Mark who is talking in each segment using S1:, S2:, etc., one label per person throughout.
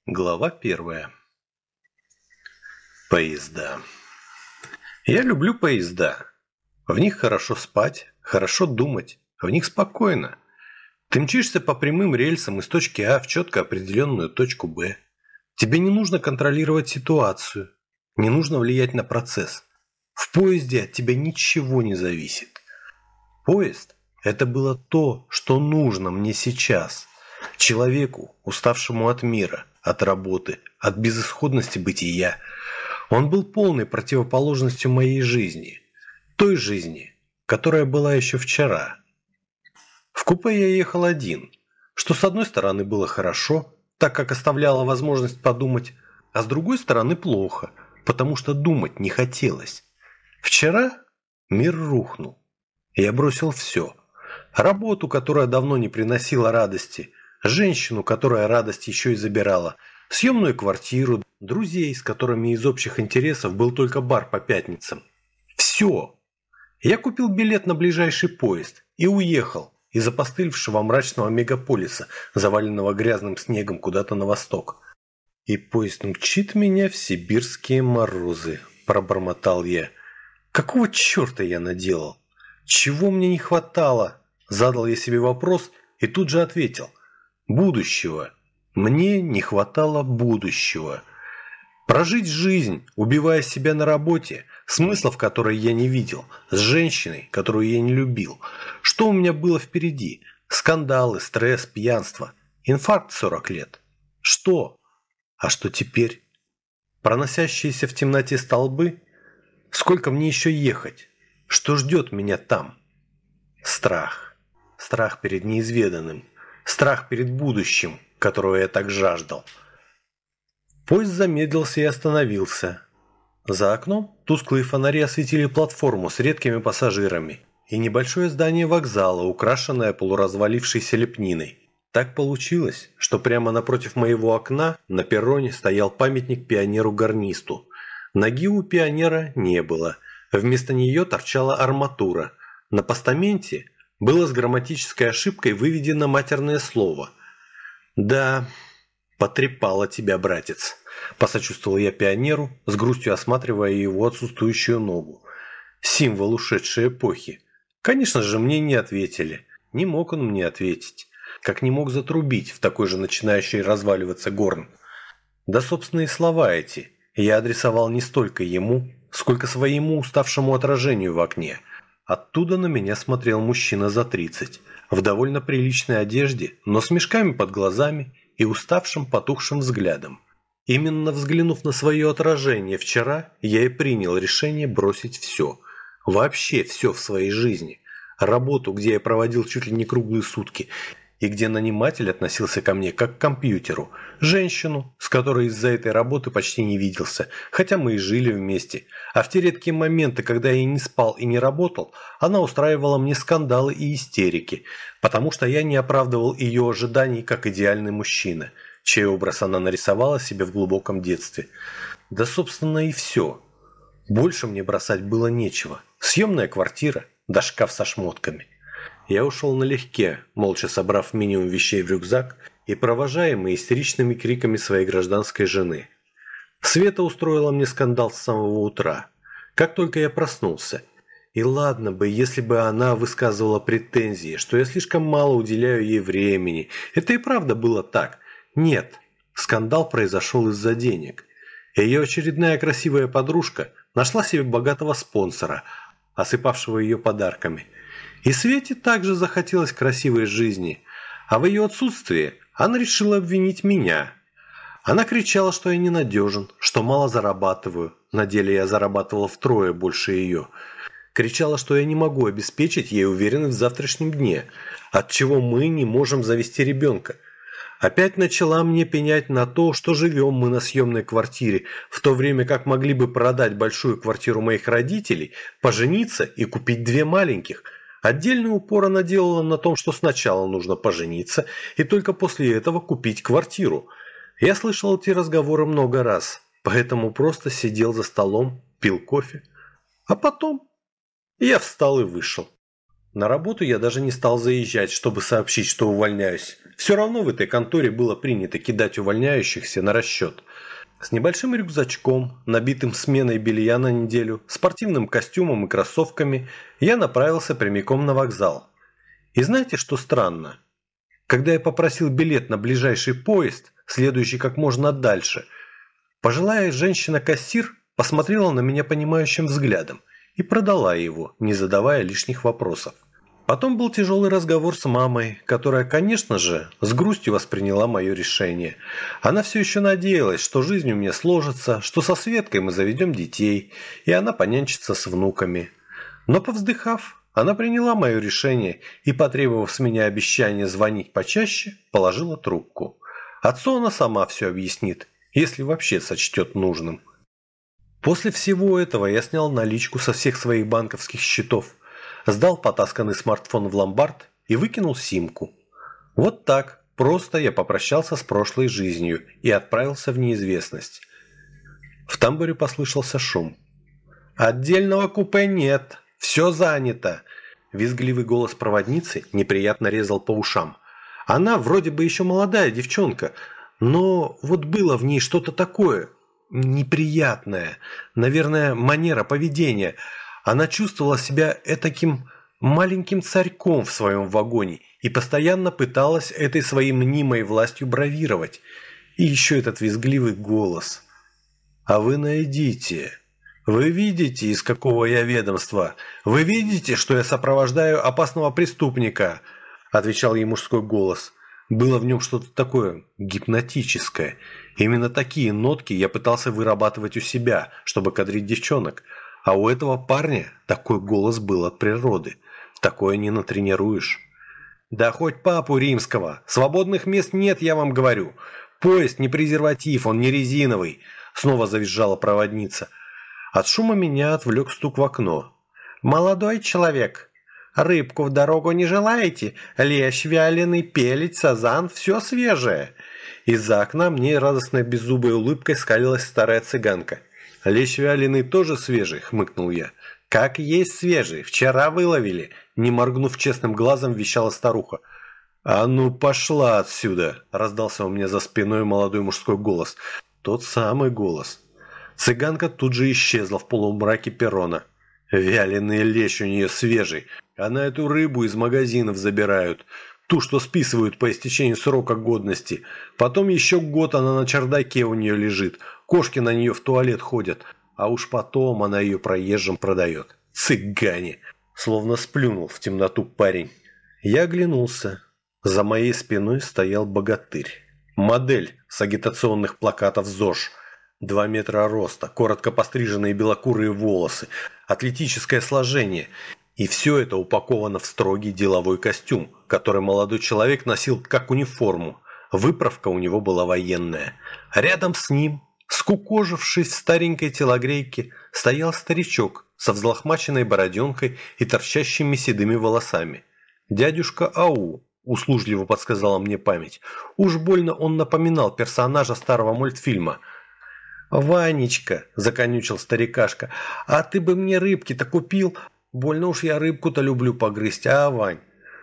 S1: Глава 1. Поезда. Я люблю поезда. В них хорошо спать, хорошо думать, в них спокойно. Ты мчишься по прямым рельсам из точки А в четко определенную точку Б. Тебе не нужно контролировать ситуацию, не нужно влиять на процесс. В поезде от тебя ничего не зависит. Поезд – это было то, что нужно мне сейчас. Человеку, уставшему от мира, от работы, от безысходности бытия. Он был полной противоположностью моей жизни. Той жизни, которая была еще вчера. В купе я ехал один, что с одной стороны было хорошо, так как оставляло возможность подумать, а с другой стороны плохо, потому что думать не хотелось. Вчера мир рухнул. Я бросил все. Работу, которая давно не приносила радости, женщину, которая радость еще и забирала, съемную квартиру, друзей, с которыми из общих интересов был только бар по пятницам. Все. Я купил билет на ближайший поезд и уехал из опостылевшего мрачного мегаполиса, заваленного грязным снегом куда-то на восток. И поезд мчит меня в сибирские морозы, пробормотал я. Какого черта я наделал? Чего мне не хватало? Задал я себе вопрос и тут же ответил. Будущего. Мне не хватало будущего. Прожить жизнь, убивая себя на работе, смысла в которой я не видел, с женщиной, которую я не любил. Что у меня было впереди? Скандалы, стресс, пьянство. Инфаркт 40 лет. Что? А что теперь? Проносящиеся в темноте столбы? Сколько мне еще ехать? Что ждет меня там? Страх. Страх перед неизведанным. Страх перед будущим, которого я так жаждал. Поезд замедлился и остановился. За окном тусклые фонари осветили платформу с редкими пассажирами и небольшое здание вокзала, украшенное полуразвалившейся лепниной. Так получилось, что прямо напротив моего окна на перроне стоял памятник пионеру-гарнисту. Ноги у пионера не было. Вместо нее торчала арматура. На постаменте было с грамматической ошибкой выведено матерное слово. «Да, потрепало тебя, братец», – посочувствовал я пионеру, с грустью осматривая его отсутствующую ногу. Символ ушедшей эпохи. Конечно же, мне не ответили. Не мог он мне ответить. Как не мог затрубить в такой же начинающий разваливаться горн. Да собственные слова эти я адресовал не столько ему, сколько своему уставшему отражению в окне. Оттуда на меня смотрел мужчина за 30, в довольно приличной одежде, но с мешками под глазами и уставшим потухшим взглядом. Именно взглянув на свое отражение вчера, я и принял решение бросить все. Вообще все в своей жизни. Работу, где я проводил чуть ли не круглые сутки, и где наниматель относился ко мне как к компьютеру, женщину, с которой из-за этой работы почти не виделся, хотя мы и жили вместе, а в те редкие моменты, когда я не спал и не работал, она устраивала мне скандалы и истерики, потому что я не оправдывал ее ожиданий как идеальный мужчина, чей образ она нарисовала себе в глубоком детстве. Да, собственно, и все. Больше мне бросать было нечего. Съемная квартира, да шкаф со шмотками. Я ушел налегке, молча собрав минимум вещей в рюкзак и провожаемый истеричными криками своей гражданской жены. Света устроила мне скандал с самого утра, как только я проснулся. И ладно бы, если бы она высказывала претензии, что я слишком мало уделяю ей времени. Это и правда было так. Нет, скандал произошел из-за денег. Ее очередная красивая подружка нашла себе богатого спонсора, осыпавшего ее подарками. И Свете также захотелось красивой жизни, а в ее отсутствии она решила обвинить меня. Она кричала, что я ненадежен, что мало зарабатываю, на деле я зарабатывал втрое больше ее. Кричала, что я не могу обеспечить ей уверенность в завтрашнем дне, отчего мы не можем завести ребенка. Опять начала мне пенять на то, что живем мы на съемной квартире, в то время как могли бы продать большую квартиру моих родителей, пожениться и купить 2 маленьких. Отдельный упор она делала на том, что сначала нужно пожениться и только после этого купить квартиру. Я слышал эти разговоры много раз, поэтому просто сидел за столом, пил кофе. А потом я встал и вышел. На работу я даже не стал заезжать, чтобы сообщить, что увольняюсь. Все равно в этой конторе было принято кидать увольняющихся на расчет. С небольшим рюкзачком, набитым сменой белья на неделю, спортивным костюмом и кроссовками, я направился прямиком на вокзал. И знаете, что странно? Когда я попросил билет на ближайший поезд, следующий как можно дальше, пожилая женщина-кассир посмотрела на меня понимающим взглядом и продала его, не задавая лишних вопросов. Потом был тяжелый разговор с мамой, которая, конечно же, с грустью восприняла мое решение. Она все еще надеялась, что жизнь у меня сложится, что со Светкой мы заведем детей, и она понянчится с внуками. Но повздыхав, она приняла мое решение и, потребовав с меня обещания звонить почаще, положила трубку. Отцу она сама все объяснит, если вообще сочтет нужным. После всего этого я снял наличку со всех своих банковских счетов, сдал потасканный смартфон в ломбард и выкинул симку. Вот так просто я попрощался с прошлой жизнью и отправился в неизвестность. В тамбуре послышался шум. «Отдельного купе нет, все занято!» Визгливый голос проводницы неприятно резал по ушам. Она вроде бы еще молодая девчонка, но вот было в ней что-то такое неприятное, наверное, манера поведения. Она чувствовала себя этаким маленьким царьком в своем вагоне и постоянно пыталась этой своей мнимой властью бравировать. И еще этот визгливый голос. «А вы найдите. Вы видите, из какого я ведомства? Вы видите, что я сопровождаю опасного преступника?» Отвечал ей мужской голос. Было в нем что-то такое гипнотическое. Именно такие нотки я пытался вырабатывать у себя, чтобы кадрить девчонок. А у этого парня такой голос был от природы. Такое не натренируешь. «Да хоть папу римского! Свободных мест нет, я вам говорю! Поезд не презерватив, он не резиновый!» Снова завизжала проводница. От шума меня отвлек стук в окно. «Молодой человек, рыбку в дорогу не желаете? Лещ вяленый, пелить, сазан, все свежее!» Из-за окна мне радостной беззубой улыбкой скалилась старая цыганка. «Лещ вяленый тоже свежий», — хмыкнул я. «Как есть свежий, вчера выловили», — не моргнув честным глазом, вещала старуха. «А ну пошла отсюда!» — раздался у меня за спиной молодой мужской голос. Тот самый голос. Цыганка тут же исчезла в полумраке перрона. Вяленый лещ у нее свежий. Она эту рыбу из магазинов забирают. Ту, что списывают по истечению срока годности. Потом еще год она на чердаке у нее лежит. Кошки на нее в туалет ходят. А уж потом она ее проезжим продает. Цыгане! Словно сплюнул в темноту парень. Я оглянулся. За моей спиной стоял богатырь. Модель с агитационных плакатов ЗОЖ. 2 метра роста, коротко постриженные белокурые волосы, атлетическое сложение. И все это упаковано в строгий деловой костюм, который молодой человек носил как униформу. Выправка у него была военная. Рядом с ним, скукожившись в старенькой телогрейке, стоял старичок со взлохмаченной бороденкой и торчащими седыми волосами. «Дядюшка Ау», – услужливо подсказала мне память. Уж больно он напоминал персонажа старого мультфильма. «Ванечка», – законючил старикашка, – «а ты бы мне рыбки-то купил? Больно уж я рыбку-то люблю погрызть, а, Вань?»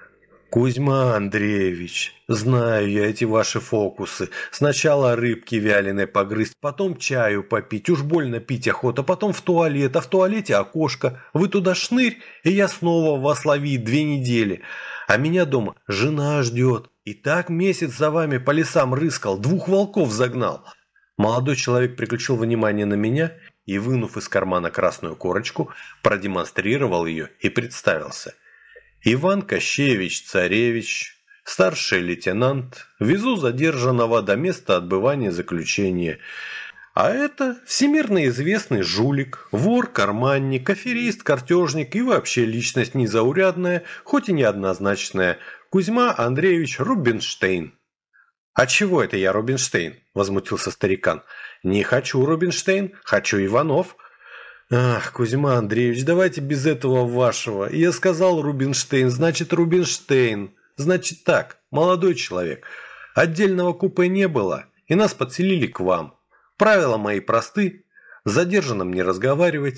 S1: «Кузьма Андреевич, знаю я эти ваши фокусы. Сначала рыбки вяленой погрызть, потом чаю попить, уж больно пить охота, потом в туалет, а в туалете окошко. Вы туда шнырь, и я снова вас ловить 2 недели. А меня дома жена ждет. И так месяц за вами по лесам рыскал, 2 волков загнал». Молодой человек переключил внимание на меня и, вынув из кармана красную корочку, продемонстрировал ее и представился. «Иван Кощеевич-Царевич, старший лейтенант, везу задержанного до места отбывания заключения. А это всемирно известный жулик, вор, карманник, аферист, картежник и вообще личность незаурядная, хоть и неоднозначная, Кузьма Андреевич Рубинштейн». «А чего это я Рубинштейн?» – возмутился старикан. «Не хочу Рубинштейн, хочу Иванов». «Ах, Кузьма Андреевич, давайте без этого вашего. Я сказал Рубинштейн, значит Рубинштейн. Значит так, молодой человек, отдельного купе не было, и нас подселили к вам. Правила мои просты, с задержанным не разговаривать,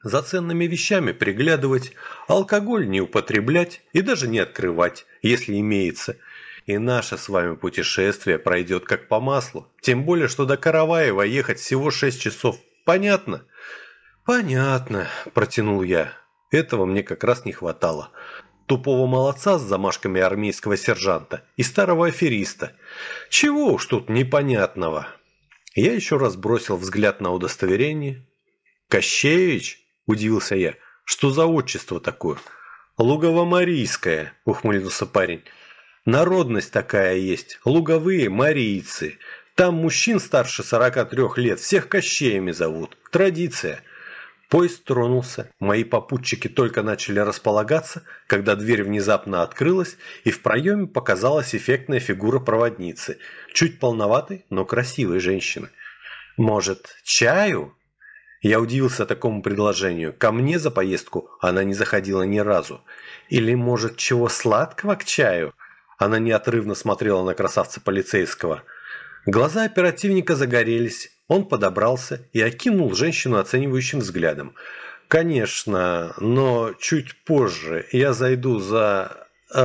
S1: За ценными вещами приглядывать, алкоголь не употреблять и даже не открывать, если имеется. И наше с вами путешествие пройдет как по маслу. Тем более, что до Караваева ехать всего 6 часов. Понятно? Понятно, протянул я. Этого мне как раз не хватало. Тупого молодца с замашками армейского сержанта и старого афериста. Чего уж тут непонятного. Я еще раз бросил взгляд на удостоверение. «Кощеевич?» – удивился я. «Что за отчество такое?» «Лугово-марийское», – ухмыльнулся парень. «Народность такая есть. Луговые марийцы. Там мужчин старше 43 лет всех Кощеями зовут. Традиция». Поезд тронулся. Мои попутчики только начали располагаться, когда дверь внезапно открылась, и в проеме показалась эффектная фигура проводницы. Чуть полноватой, но красивой женщины. «Может, чаю?» Я удивился такому предложению. Ко мне за поездку она не заходила ни разу. Или, может, чего сладкого к чаю? Она неотрывно смотрела на красавца полицейского. Глаза оперативника загорелись. Он подобрался и окинул женщину оценивающим взглядом. «Конечно, но чуть позже я зайду за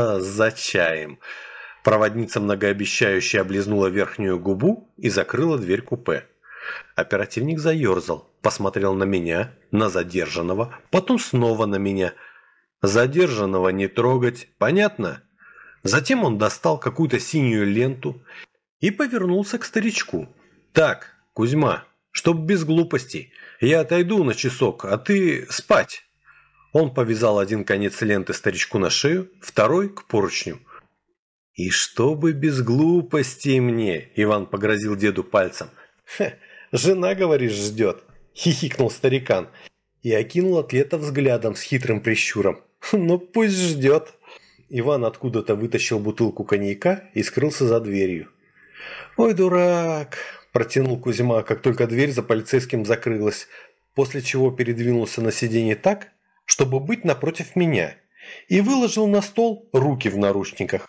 S1: чаем». Проводница многообещающе облизнула верхнюю губу и закрыла дверь купе. Оперативник заерзал, посмотрел на меня, на задержанного, потом снова на меня. Задержанного не трогать, понятно? Затем он достал какую-то синюю ленту и повернулся к старичку. «Так, Кузьма, чтоб без глупостей, я отойду на часок, а ты спать». Он повязал один конец ленты старичку на шею, второй к поручню. «И чтобы без глупостей мне», – Иван погрозил деду пальцем. «Жена, говоришь, ждет», – хихикнул старикан и окинул атлета взглядом с хитрым прищуром. «Ну пусть ждет». Иван откуда-то вытащил бутылку коньяка и скрылся за дверью. «Ой, дурак», – протянул Кузьма, как только дверь за полицейским закрылась, после чего передвинулся на сиденье так, чтобы быть напротив меня, и выложил на стол руки в наручниках.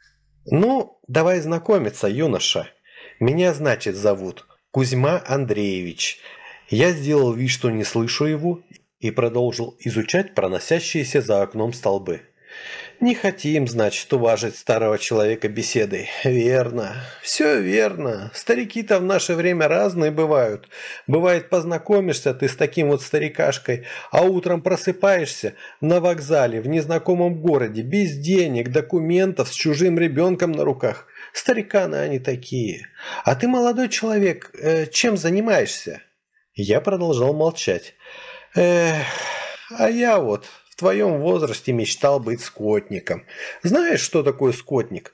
S1: «Ну, давай знакомиться, юноша. Меня, значит, зовут Кузьма Андреевич». Я сделал вид, что не слышу его, и продолжил изучать проносящиеся за окном столбы. «Не хотим, значит, уважить старого человека беседой. Верно. Все верно. Старики-то в наше время разные бывают. Бывает, познакомишься ты с таким вот старикашкой, а утром просыпаешься на вокзале в незнакомом городе, без денег, документов, с чужим ребенком на руках. Стариканы они такие. А ты, молодой человек, чем занимаешься?» Я продолжал молчать. А я вот в твоем возрасте мечтал быть скотником. Знаешь, что такое скотник?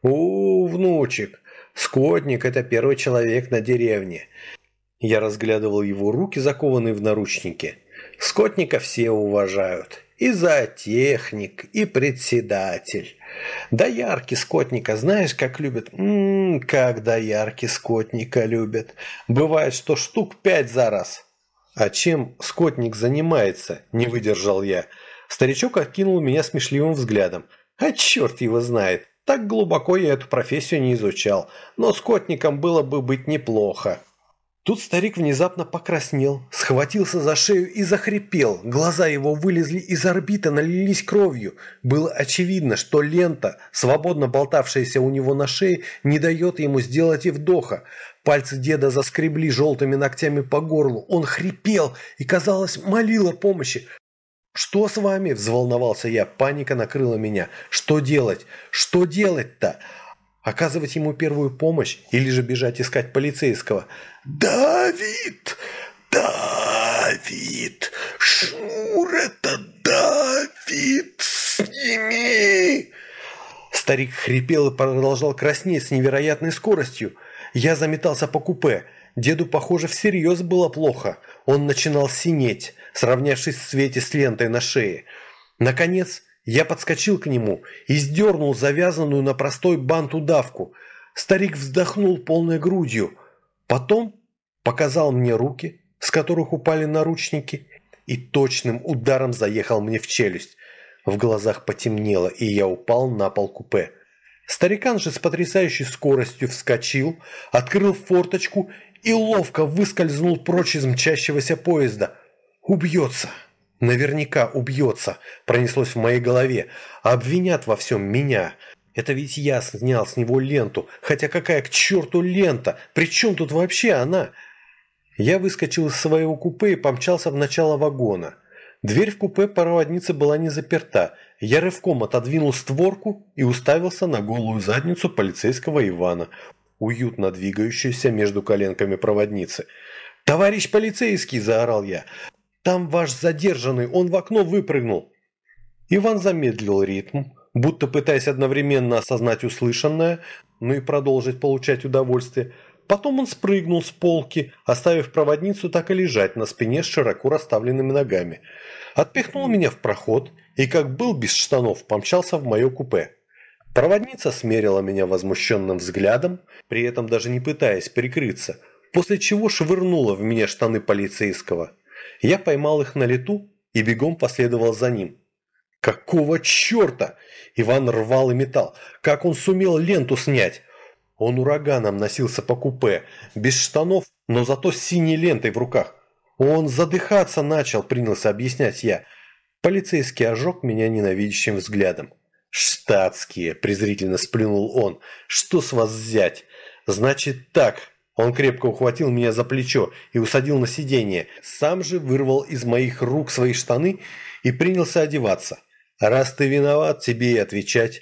S1: Внучек, скотник – это первый человек на деревне. Я разглядывал его руки, закованные в наручники. Скотника все уважают. И зоотехник, и председатель. Доярки скотника знаешь, как любят? Как доярки скотника любят. Бывает, что штук 5 за раз. «А чем скотник занимается?» – не выдержал я. Старичок окинул меня смешливым взглядом. «А черт его знает. Так глубоко я эту профессию не изучал. Но скотником было бы быть неплохо». Тут старик внезапно покраснел, схватился за шею и захрипел. Глаза его вылезли из орбиты, налились кровью. Было очевидно, что лента, свободно болтавшаяся у него на шее, не дает ему сделать и вдоха. Пальцы деда заскребли желтыми ногтями по горлу. Он хрипел и, казалось, молил о помощи. «Что с вами?» – взволновался я. Паника накрыла меня. «Что делать? Что делать-то?» Оказывать ему первую помощь или же бежать искать полицейского? «Давид! Давид! Шнур это Давид! Сними!» Старик хрипел и продолжал краснеть с невероятной скоростью. Я заметался по купе. Деду, похоже, всерьез было плохо. Он начинал синеть, сравнявшись в цвете с лентой на шее. Наконец, я подскочил к нему и сдернул завязанную на простой бант удавку. Старик вздохнул полной грудью. Потом показал мне руки, с которых упали наручники, и точным ударом заехал мне в челюсть. В глазах потемнело, и я упал на пол купе. Старикан же с потрясающей скоростью вскочил, открыл форточку и ловко выскользнул прочь из мчащегося поезда. Убьется. Наверняка убьется, пронеслось в моей голове. Обвинят во всем меня. Это ведь я снял с него ленту. Хотя какая к черту лента? При чем тут вообще она? Я выскочил из своего купе и помчался в начало вагона. Дверь в купе проводницы была не заперта. Я рывком отодвинул створку и уставился на голую задницу полицейского Ивана, уютно двигающуюся между коленками проводницы. «Товарищ полицейский!» – заорал я. «Там ваш задержанный, он в окно выпрыгнул!» Иван замедлил ритм, будто пытаясь одновременно осознать услышанное, но и продолжить получать удовольствие. Потом он спрыгнул с полки, оставив проводницу так и лежать на спине с широко расставленными ногами. Отпихнул меня в проход и, как был без штанов, помчался в мое купе. Проводница смерила меня возмущенным взглядом, при этом даже не пытаясь прикрыться, после чего швырнула в меня штаны полицейского. Я поймал их на лету и бегом последовал за ним. Какого черта? Иван рвал и метал. Как он сумел ленту снять? Он ураганом носился по купе, без штанов, но зато с синей лентой в руках. Он задыхаться начал, принялся объяснять я. Полицейский ожег меня ненавидящим взглядом. «Штатские!» – презрительно сплюнул он. «Что с вас взять?» «Значит так!» Он крепко ухватил меня за плечо и усадил на сиденье. Сам же вырвал из моих рук свои штаны и принялся одеваться. «Раз ты виноват, тебе и отвечать».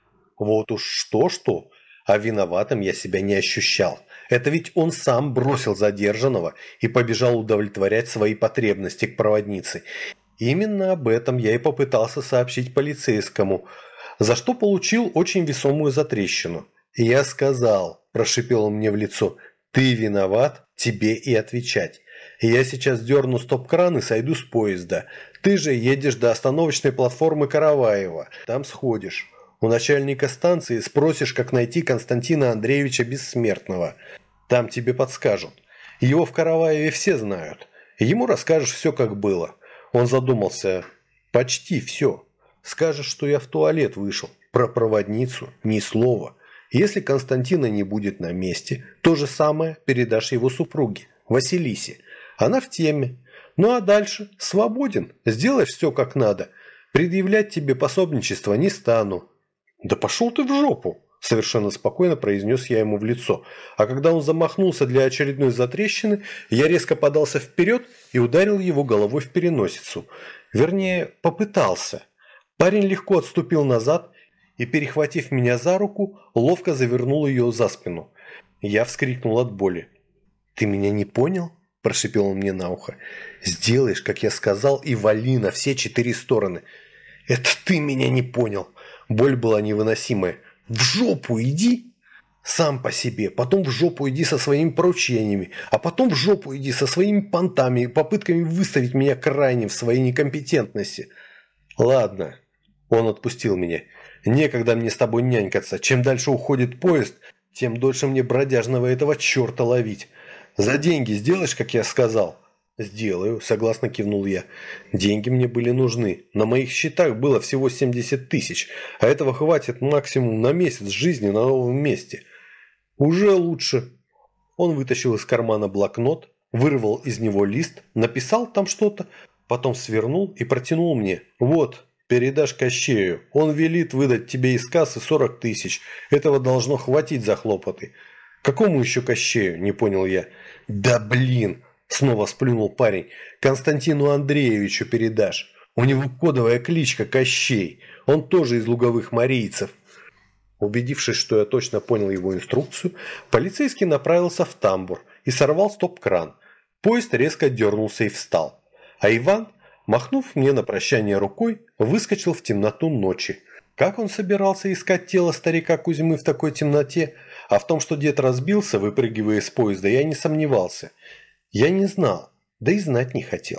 S1: Вот уж что-что, а виноватым я себя не ощущал. Это ведь он сам бросил задержанного и побежал удовлетворять свои потребности к проводнице. Именно об этом я и попытался сообщить полицейскому, за что получил очень весомую затрещину. «Я сказал», – прошипел он мне в лицо, – «ты виноват, тебе и отвечать. Я сейчас дерну стоп-кран и сойду с поезда. Ты же едешь до остановочной платформы Караваева, там сходишь. У начальника станции спросишь, как найти Константина Андреевича Бессмертного. Там тебе подскажут. Его в Караваеве все знают. Ему расскажешь все, как было». Он задумался. «Почти все. Скажешь, что я в туалет вышел. Про проводницу ни слова. Если Константина не будет на месте, то же самое передашь его супруге, Василисе. Она в теме. Ну а дальше свободен. Сделаешь все как надо. Предъявлять тебе пособничество не стану». «Да пошел ты в жопу!» – совершенно спокойно произнес я ему в лицо. А когда он замахнулся для очередной затрещины, я резко подался вперед и ударил его головой в переносицу. Вернее, попытался. Парень легко отступил назад и, перехватив меня за руку, ловко завернул ее за спину. Я вскрикнул от боли. «Ты меня не понял?» – прошипел он мне на ухо. «Сделаешь, как я сказал, и вали на все 4 стороны». «Это ты меня не понял!» Боль была невыносимая. «В жопу иди!» «Сам по себе, потом в жопу иди со своими поручениями, а потом в жопу иди со своими понтами и попытками выставить меня крайним в своей некомпетентности». «Ладно», – он отпустил меня. «Некогда мне с тобой нянькаться. Чем дальше уходит поезд, тем дольше мне бродяжного этого черта ловить. За деньги сделаешь, как я сказал?» «Сделаю», – согласно кивнул я. «Деньги мне были нужны. На моих счетах было всего 70 тысяч, а этого хватит максимум на месяц жизни на новом месте». «Уже лучше». Он вытащил из кармана блокнот, вырвал из него лист, написал там что-то, потом свернул и протянул мне. «Вот, передашь Кощею. Он велит выдать тебе из кассы 40 тысяч. Этого должно хватить за хлопоты». «Какому еще Кощею?» – не понял я. «Да блин!» – снова сплюнул парень. «Константину Андреевичу передашь. У него кодовая кличка Кощей. Он тоже из луговых марийцев». Убедившись, что я точно понял его инструкцию, полицейский направился в тамбур и сорвал стоп-кран. Поезд резко дернулся и встал. А Иван, махнув мне на прощание рукой, выскочил в темноту ночи. Как он собирался искать тело старика Кузьмы в такой темноте? А в том, что дед разбился, выпрыгивая из поезда, я не сомневался. Я не знал, да и знать не хотел.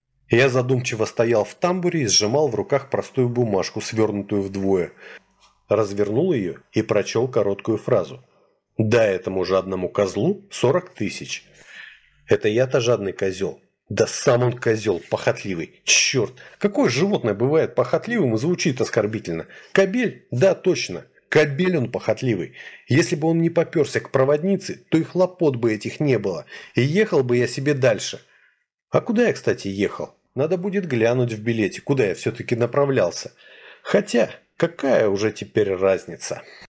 S1: Я задумчиво стоял в тамбуре и сжимал в руках простую бумажку, свернутую вдвое. Развернул ее и прочел короткую фразу. «Дай этому жадному козлу 40 тысяч». Это я-то жадный козел. Да сам он козел, похотливый. Черт, какое животное бывает похотливым и звучит оскорбительно? Кобель? Да, точно. Кобель он похотливый. Если бы он не поперся к проводнице, то и хлопот бы этих не было. И ехал бы я себе дальше. А куда я, кстати, ехал? Надо будет глянуть в билете, куда я все-таки направлялся. Хотя, какая уже теперь разница?